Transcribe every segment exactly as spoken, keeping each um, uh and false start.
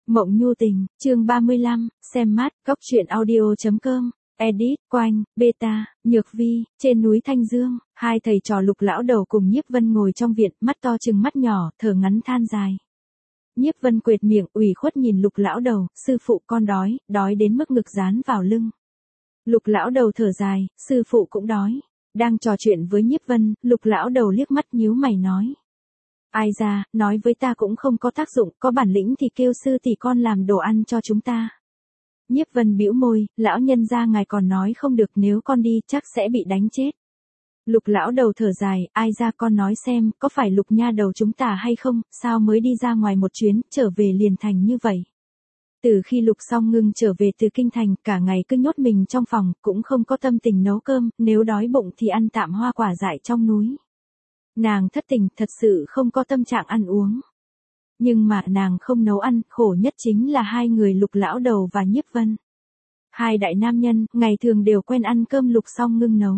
Mộng nhu tình, chương ba mươi lăm, xem mát, góc truyện audio chấm com, edit, quanh, beta, nhược vi, trên núi Thanh Dương, hai thầy trò Lục lão đầu cùng Nhiếp Vân ngồi trong viện, mắt to chừng mắt nhỏ, thở ngắn than dài. Nhiếp Vân quệt miệng, ủy khuất nhìn Lục lão đầu, sư phụ con đói, đói đến mức ngực dán vào lưng. Lục lão đầu thở dài, sư phụ cũng đói. Đang trò chuyện với Nhiếp Vân, Lục lão đầu liếc mắt nhíu mày nói. Ai ra, nói với ta cũng không có tác dụng, có bản lĩnh thì kêu sư tỷ con làm đồ ăn cho chúng ta. Nhiếp Vân bĩu môi, lão nhân gia ngài còn nói không được, nếu con đi chắc sẽ bị đánh chết. Lục lão đầu thở dài, ai ra con nói xem, có phải Lục nha đầu chúng ta hay không, sao mới đi ra ngoài một chuyến, trở về liền thành như vậy. Từ khi Lục Song Ngưng trở về từ kinh thành, cả ngày cứ nhốt mình trong phòng, cũng không có tâm tình nấu cơm, nếu đói bụng thì ăn tạm hoa quả dại trong núi. Nàng thất tình, thật sự không có tâm trạng ăn uống. Nhưng mà nàng không nấu ăn, khổ nhất chính là hai người Lục lão đầu và Nhiếp Vân. Hai đại nam nhân, ngày thường đều quen ăn cơm Lục Song Ngưng nấu.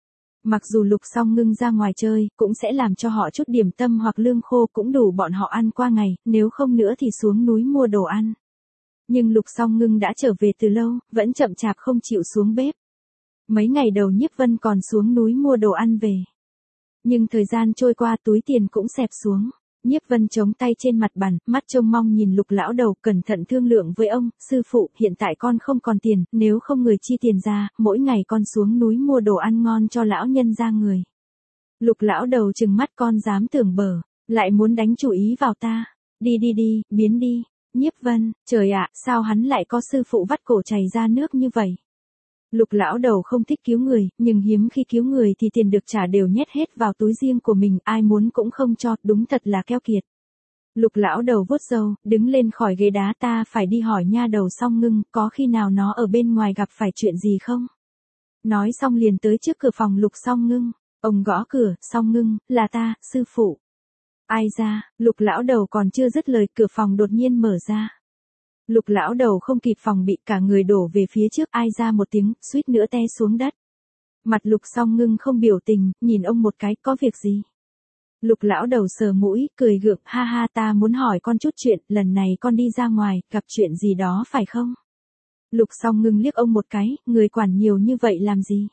Mặc dù Lục Song Ngưng ra ngoài chơi, cũng sẽ làm cho họ chút điểm tâm hoặc lương khô cũng đủ bọn họ ăn qua ngày, nếu không nữa thì xuống núi mua đồ ăn. Nhưng Lục Song Ngưng đã trở về từ lâu, vẫn chậm chạp không chịu xuống bếp. Mấy ngày đầu Nhiếp Vân còn xuống núi mua đồ ăn về. Nhưng thời gian trôi qua túi tiền cũng xẹp xuống. Nhiếp Vân chống tay trên mặt bàn, mắt trông mong nhìn Lục lão đầu, cẩn thận thương lượng với ông, sư phụ, hiện tại con không còn tiền, nếu không người chi tiền ra, mỗi ngày con xuống núi mua đồ ăn ngon cho lão nhân ra người. Lục lão đầu trừng mắt, con dám tưởng bở, lại muốn đánh chủ ý vào ta. Đi đi đi, biến đi. Nhiếp Vân, trời ạ, sao hắn lại có sư phụ vắt cổ chảy ra nước như vậy? Lục lão đầu không thích cứu người, nhưng hiếm khi cứu người thì tiền được trả đều nhét hết vào túi riêng của mình, ai muốn cũng không cho, đúng thật là keo kiệt. Lục lão đầu vuốt râu, đứng lên khỏi ghế đá, ta phải đi hỏi nha đầu Song Ngưng, có khi nào nó ở bên ngoài gặp phải chuyện gì không? Nói xong liền tới trước cửa phòng Lục Song Ngưng, ông gõ cửa, Song Ngưng, là ta, sư phụ. Ai ra, Lục lão đầu còn chưa dứt lời, cửa phòng đột nhiên mở ra. Lục lão đầu không kịp phòng bị, cả người đổ về phía trước, ai ra một tiếng, suýt nữa té xuống đất. Mặt Lục Song Ngưng không biểu tình, nhìn ông một cái, có việc gì? Lục lão đầu sờ mũi, cười gượng, ha ha, ta muốn hỏi con chút chuyện, lần này con đi ra ngoài, gặp chuyện gì đó phải không? Lục Song Ngưng liếc ông một cái, người quản nhiều như vậy làm gì?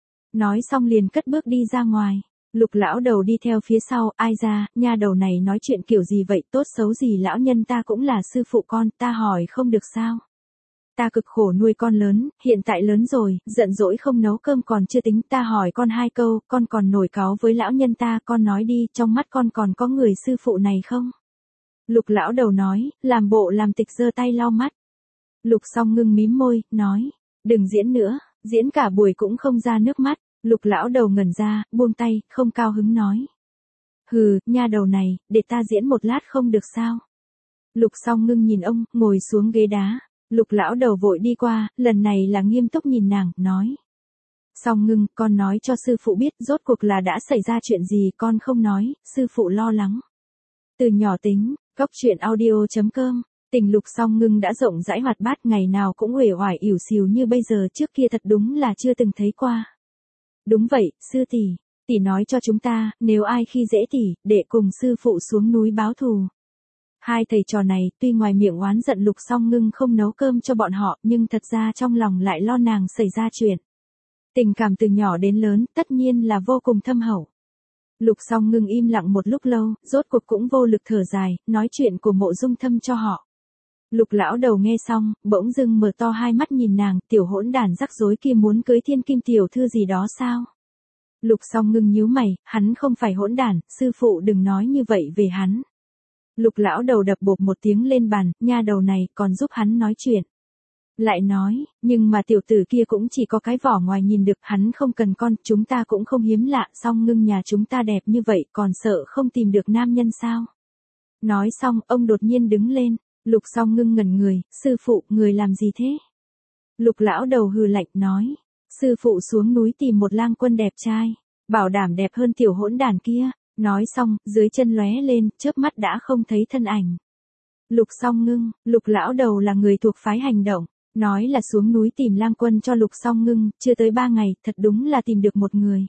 Nói xong liền cất bước đi ra ngoài. Lục lão đầu đi theo phía sau, ai ra, nha đầu này nói chuyện kiểu gì vậy, tốt xấu gì lão nhân ta cũng là sư phụ con, ta hỏi không được sao. Ta cực khổ nuôi con lớn, hiện tại lớn rồi, giận dỗi không nấu cơm còn chưa tính, ta hỏi con hai câu, con còn nổi cáu với lão nhân ta, con nói đi, trong mắt con còn có người sư phụ này không? Lục lão đầu nói, làm bộ làm tịch giơ tay lau mắt. Lục Song Ngưng mím môi, nói, đừng diễn nữa, diễn cả buổi cũng không ra nước mắt. Lục lão đầu ngẩn ra, buông tay, không cao hứng nói. Hừ, nha đầu này, để ta diễn một lát không được sao? Lục Song Ngưng nhìn ông, ngồi xuống ghế đá. Lục lão đầu vội đi qua, lần này là nghiêm túc nhìn nàng, nói. Song Ngưng, con nói cho sư phụ biết, rốt cuộc là đã xảy ra chuyện gì, con không nói, sư phụ lo lắng. Từ nhỏ tính, góc truyện audio chấm com, tình Lục Song Ngưng đã rộng rãi hoạt bát, ngày nào cũng uể oải ỉu xìu như bây giờ, trước kia thật đúng là chưa từng thấy qua. Đúng vậy, sư tỷ, tỷ nói cho chúng ta, nếu ai khi dễ tỷ, để cùng sư phụ xuống núi báo thù. Hai thầy trò này, tuy ngoài miệng oán giận Lục Song Ngưng không nấu cơm cho bọn họ, nhưng thật ra trong lòng lại lo nàng xảy ra chuyện. Tình cảm từ nhỏ đến lớn, tất nhiên là vô cùng thâm hậu. Lục Song Ngưng im lặng một lúc lâu, rốt cuộc cũng vô lực thở dài, nói chuyện của Mộ Dung Thâm cho họ. Lục lão đầu nghe xong, bỗng dưng mở to hai mắt nhìn nàng, tiểu hỗn đản rắc rối kia muốn cưới thiên kim tiểu thư gì đó sao? Lục Song Ngưng nhíu mày, hắn không phải hỗn đản, sư phụ đừng nói như vậy về hắn. Lục lão đầu đập bộp một tiếng lên bàn, nha đầu này còn giúp hắn nói chuyện. Lại nói, nhưng mà tiểu tử kia cũng chỉ có cái vỏ ngoài nhìn được, hắn không cần con, chúng ta cũng không hiếm lạ, Song Ngưng nhà chúng ta đẹp như vậy, còn sợ không tìm được nam nhân sao? Nói xong, ông đột nhiên đứng lên. Lục Song Ngưng ngẩn người, sư phụ, người làm gì thế? Lục lão đầu hừ lạnh nói, sư phụ xuống núi tìm một lang quân đẹp trai, bảo đảm đẹp hơn tiểu hỗn đản kia. Nói xong, dưới chân lóe lên, chớp mắt đã không thấy thân ảnh. Lục Song Ngưng, Lục lão đầu là người thuộc phái hành động, nói là xuống núi tìm lang quân cho Lục Song Ngưng, chưa tới ba ngày, thật đúng là tìm được một người.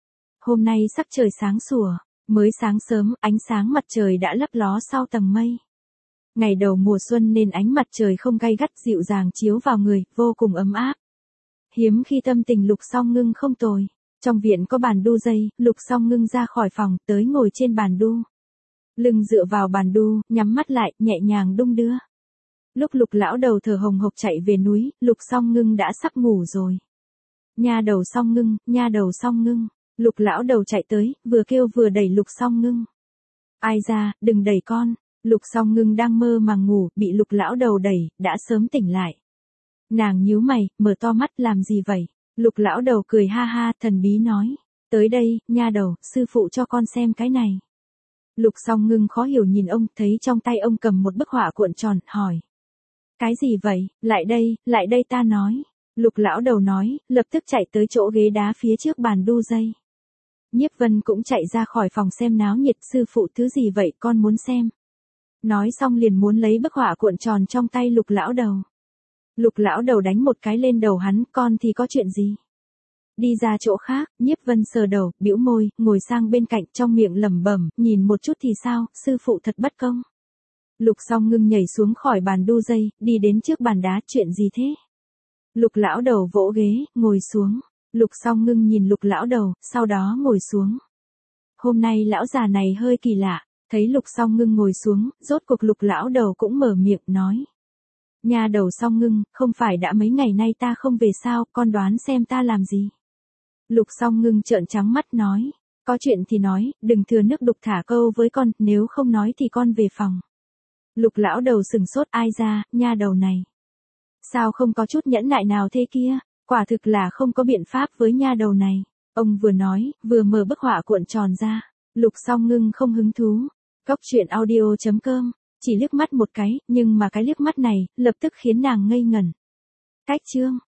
Hôm nay sắc trời sáng sủa, mới sáng sớm, ánh sáng mặt trời đã lấp ló sau tầng mây. Ngày đầu mùa xuân nên ánh mặt trời không gay gắt dịu dàng chiếu vào người, vô cùng ấm áp. Hiếm khi tâm tình Lục Song Ngưng không tồi. Trong viện có bàn đu dây, Lục Song Ngưng ra khỏi phòng, tới ngồi trên bàn đu. Lưng dựa vào bàn đu, nhắm mắt lại, nhẹ nhàng đung đưa. Lúc Lục lão đầu thở hồng hộc chạy về núi, Lục Song Ngưng đã sắp ngủ rồi. Nha đầu Song Ngưng, nha đầu Song Ngưng. Lục lão đầu chạy tới, vừa kêu vừa đẩy Lục Song Ngưng. Ai ra, đừng đẩy con. Lục Song Ngưng đang mơ màng ngủ, bị Lục lão đầu đẩy, đã sớm tỉnh lại. Nàng nhíu mày, mở to mắt, làm gì vậy? Lục lão đầu cười ha ha, thần bí nói. Tới đây, nha đầu, sư phụ cho con xem cái này. Lục Song Ngưng khó hiểu nhìn ông, thấy trong tay ông cầm một bức họa cuộn tròn, hỏi. Cái gì vậy? Lại đây, lại đây ta nói. Lục lão đầu nói, lập tức chạy tới chỗ ghế đá phía trước bàn đu dây. Nhiếp Vân cũng chạy ra khỏi phòng xem náo nhiệt, sư phụ thứ gì vậy, con muốn xem. Nói xong liền muốn lấy bức họa cuộn tròn trong tay Lục lão đầu. Lục lão đầu đánh một cái lên đầu hắn, con thì có chuyện gì? Đi ra chỗ khác, Nhiếp Vân sờ đầu, bĩu môi, ngồi sang bên cạnh, trong miệng lẩm bẩm, nhìn một chút thì sao, sư phụ thật bất công. Lục Song Ngưng nhảy xuống khỏi bàn đu dây, đi đến trước bàn đá, chuyện gì thế? Lục lão đầu vỗ ghế, ngồi xuống. Lục Song Ngưng nhìn Lục lão đầu, sau đó ngồi xuống. Hôm nay lão già này hơi kỳ lạ, thấy Lục Song Ngưng ngồi xuống, rốt cuộc Lục lão đầu cũng mở miệng nói. Nha đầu Song Ngưng, không phải đã mấy ngày nay ta không về sao, con đoán xem ta làm gì. Lục Song Ngưng trợn trắng mắt nói, có chuyện thì nói, đừng thừa nước đục thả câu với con, nếu không nói thì con về phòng. Lục lão đầu sừng sốt, ai ra, nha đầu này. Sao không có chút nhẫn nại nào thế kia, quả thực là không có biện pháp với nha đầu này. Ông vừa nói, vừa mở bức họa cuộn tròn ra. Lục Song Ngưng không hứng thú. Cốc truyện audio chấm com, chỉ liếc mắt một cái, nhưng mà cái liếc mắt này, lập tức khiến nàng ngây ngẩn. Cách chương.